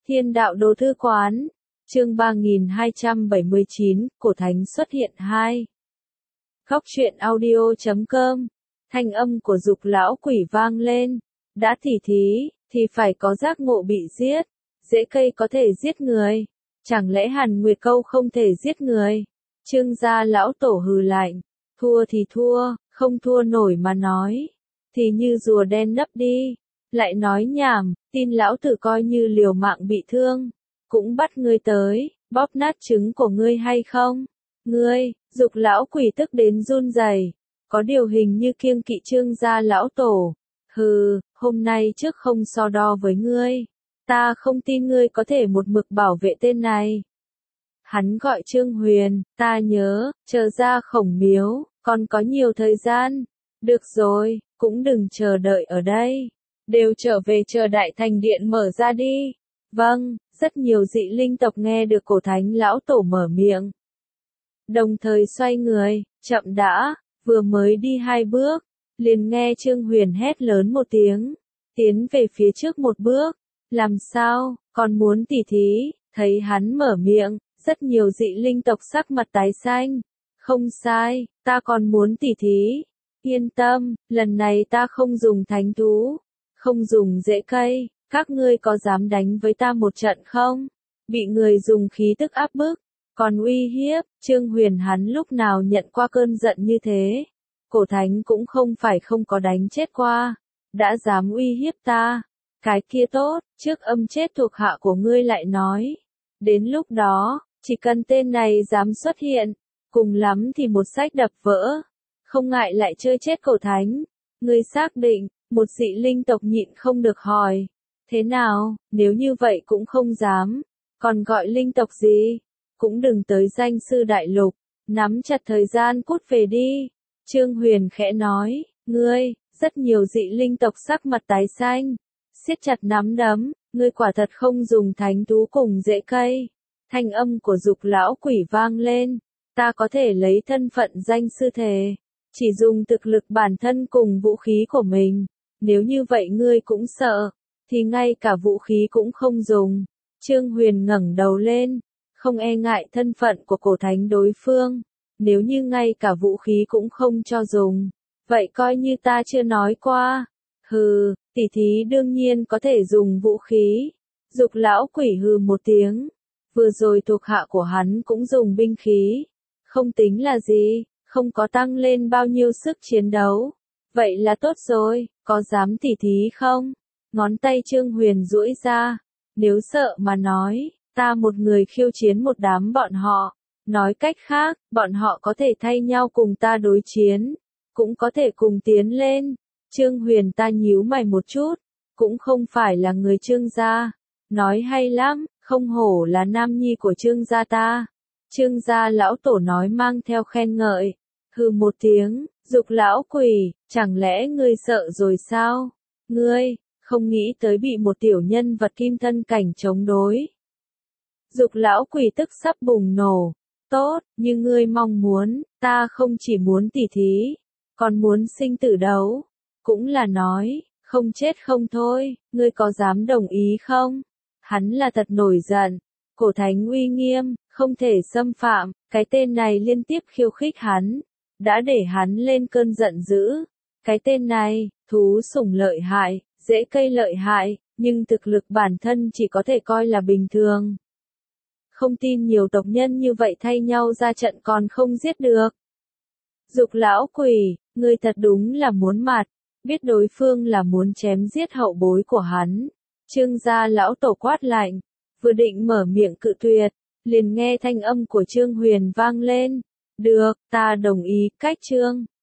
Thiên đạo đồ thư quán, chương 3279, cổ thánh xuất hiện 2. Góc truyện audio.com, thanh âm của dục lão quỷ vang lên, đã tỉ thí, thì phải có giác ngộ bị giết, rễ cây có thể giết người, chẳng lẽ Hàn Nguyệt Câu không thể giết người? Trương gia lão tổ hừ lạnh, thua thì thua, không thua nổi mà nói, thì như rùa đen nấp đi, lại nói nhảm, tin lão tử coi như liều mạng bị thương, cũng bắt ngươi tới, bóp nát trứng của ngươi hay không? Ngươi, dục lão quỷ tức đến run rẩy, có điều hình như kiêng kỵ Trương gia lão tổ. Hừ, hôm nay trước không so đo với ngươi, ta không tin ngươi có thể một mực bảo vệ tên này. Hắn gọi Trương Huyền, ta nhớ, chờ ra Khổng Miếu, còn có nhiều thời gian. Được rồi, cũng đừng chờ đợi ở đây, đều trở về chờ Đại Thành Điện mở ra đi. Vâng, rất nhiều dị linh tộc nghe được cổ thánh lão tổ mở miệng, đồng thời xoay người, chậm đã, vừa mới đi 2 bước, liền nghe Trương Huyền hét lớn một tiếng, tiến về phía trước một bước. Làm sao, còn muốn tỉ thí? Thấy hắn mở miệng, rất nhiều dị linh tộc sắc mặt tái xanh. Không sai, ta còn muốn tỉ thí. Yên tâm, lần này ta không dùng thánh thú, không dùng rễ cây, các ngươi có dám đánh với ta một trận không? Bị người dùng khí tức áp bức, còn uy hiếp, Trương Huyền hắn lúc nào nhận qua cơn giận như thế? Cổ thánh cũng không phải không có đánh chết qua, đã dám uy hiếp ta. Cái kia tốt, trước âm chết thuộc hạ của ngươi lại nói. Đến lúc đó, chỉ cần tên này dám xuất hiện, cùng lắm thì một sách đập vỡ. Không ngại lại chơi chết cổ thánh. Ngươi xác định, một dị linh tộc nhịn không được hỏi. Thế nào, nếu như vậy cũng không dám. Còn gọi linh tộc gì? Cũng đừng tới danh sư đại lục. Nắm chặt thời gian cút về đi. Trương Huyền khẽ nói, ngươi, rất nhiều dị linh tộc sắc mặt tái xanh. Siết chặt nắm đấm, ngươi quả thật không dùng thánh thú cùng rễ cây. Thanh âm của dục lão quỷ vang lên, ta có thể lấy thân phận danh sư thề, chỉ dùng thực lực bản thân cùng vũ khí của mình. Nếu như vậy ngươi cũng sợ, thì ngay cả vũ khí cũng không dùng. Trương Huyền ngẩng đầu lên, không e ngại thân phận của cổ thánh đối phương. Nếu như ngay cả vũ khí cũng không cho dùng, vậy coi như ta chưa nói qua. Hừ, tỉ thí đương nhiên có thể dùng vũ khí. Dục lão quỷ hừ một tiếng. Vừa rồi thuộc hạ của hắn cũng dùng binh khí. Không tính là gì, không có tăng lên bao nhiêu sức chiến đấu. Vậy là tốt rồi, có dám tỉ thí không? Ngón tay Trương Huyền duỗi ra. Nếu sợ mà nói, ta một người khiêu chiến một đám bọn họ. Nói cách khác, bọn họ có thể thay nhau cùng ta đối chiến. Cũng có thể cùng tiến lên. Trương Huyền ta nhíu mày một chút, cũng không phải là người Trương gia. Nói hay lắm, không hổ là nam nhi của Trương gia ta. Trương gia lão tổ nói mang theo khen ngợi. Hừ một tiếng, dục lão quỷ, chẳng lẽ ngươi sợ rồi sao? Ngươi, không nghĩ tới bị một tiểu nhân vật kim thân cảnh chống đối. Dục lão quỷ tức sắp bùng nổ. Tốt, như ngươi mong muốn, ta không chỉ muốn tỉ thí, còn muốn sinh tử đấu. Cũng là nói, không chết không thôi, ngươi có dám đồng ý không? Hắn là thật nổi giận, cổ thánh uy nghiêm, không thể xâm phạm, cái tên này liên tiếp khiêu khích hắn, đã để hắn lên cơn giận dữ. Cái tên này, thú sủng lợi hại, rễ cây lợi hại, nhưng thực lực bản thân chỉ có thể coi là bình thường. Không tin nhiều tộc nhân như vậy thay nhau ra trận còn không giết được. Dục lão quỷ, ngươi thật đúng là muốn mặt. Biết đối phương là muốn chém giết hậu bối của hắn. Trương gia lão tổ quát lạnh, vừa định mở miệng cự tuyệt, liền nghe thanh âm của Trương Huyền vang lên. Được, ta đồng ý, cách Trương